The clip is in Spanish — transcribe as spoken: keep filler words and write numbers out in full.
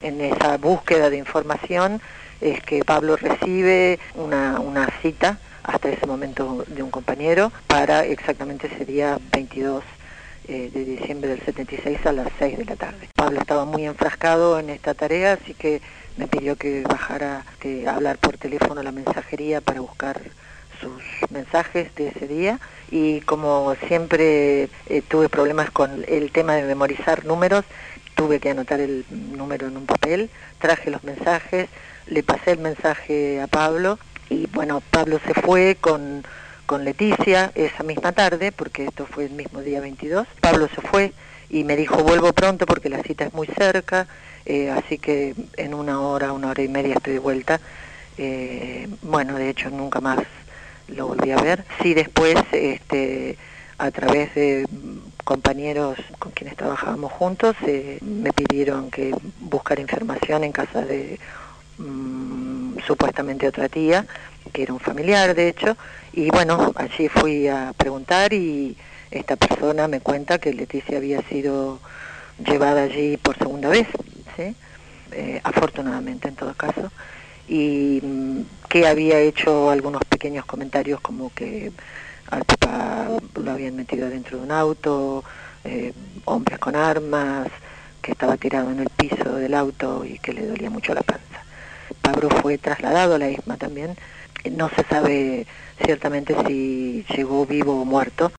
en esa búsqueda de información es que Pablo recibe una, una cita hasta ese momento de un compañero para exactamente ese día veintidós eh, de diciembre del setenta y seis a las seis de la tarde. Pablo estaba muy enfrascado en esta tarea, así que me pidió que bajara eh, a hablar por teléfono a la mensajería para buscar sus mensajes de ese día, y como siempre eh, tuve problemas con el tema de memorizar números, tuve que anotar el número en un papel, traje los mensajes, le pasé el mensaje a Pablo, y bueno, Pablo se fue con, con Leticia esa misma tarde, porque esto fue el mismo día veintidós. Pablo se fue y me dijo: vuelvo pronto porque la cita es muy cerca, eh, así que en una hora, una hora y media estoy de vuelta. Eh, bueno, de hecho nunca más lo volví a ver. Sí, después, este, a través de compañeros con quienes trabajábamos juntos, eh, me pidieron que buscara información en casa de mmm, supuestamente otra tía, que era un familiar de hecho, y bueno, allí fui a preguntar y esta persona me cuenta que Leticia había sido llevada allí por segunda vez, ¿sí? Eh, afortunadamente en todo caso, y mmm, que había hecho algunos pequeños comentarios como que al papá lo habían metido dentro de un auto, eh, hombres con armas, que estaba tirado en el piso del auto y que le dolía mucho la panza. Pablo fue trasladado a la I S M A también, no se sabe ciertamente si llegó vivo o muerto.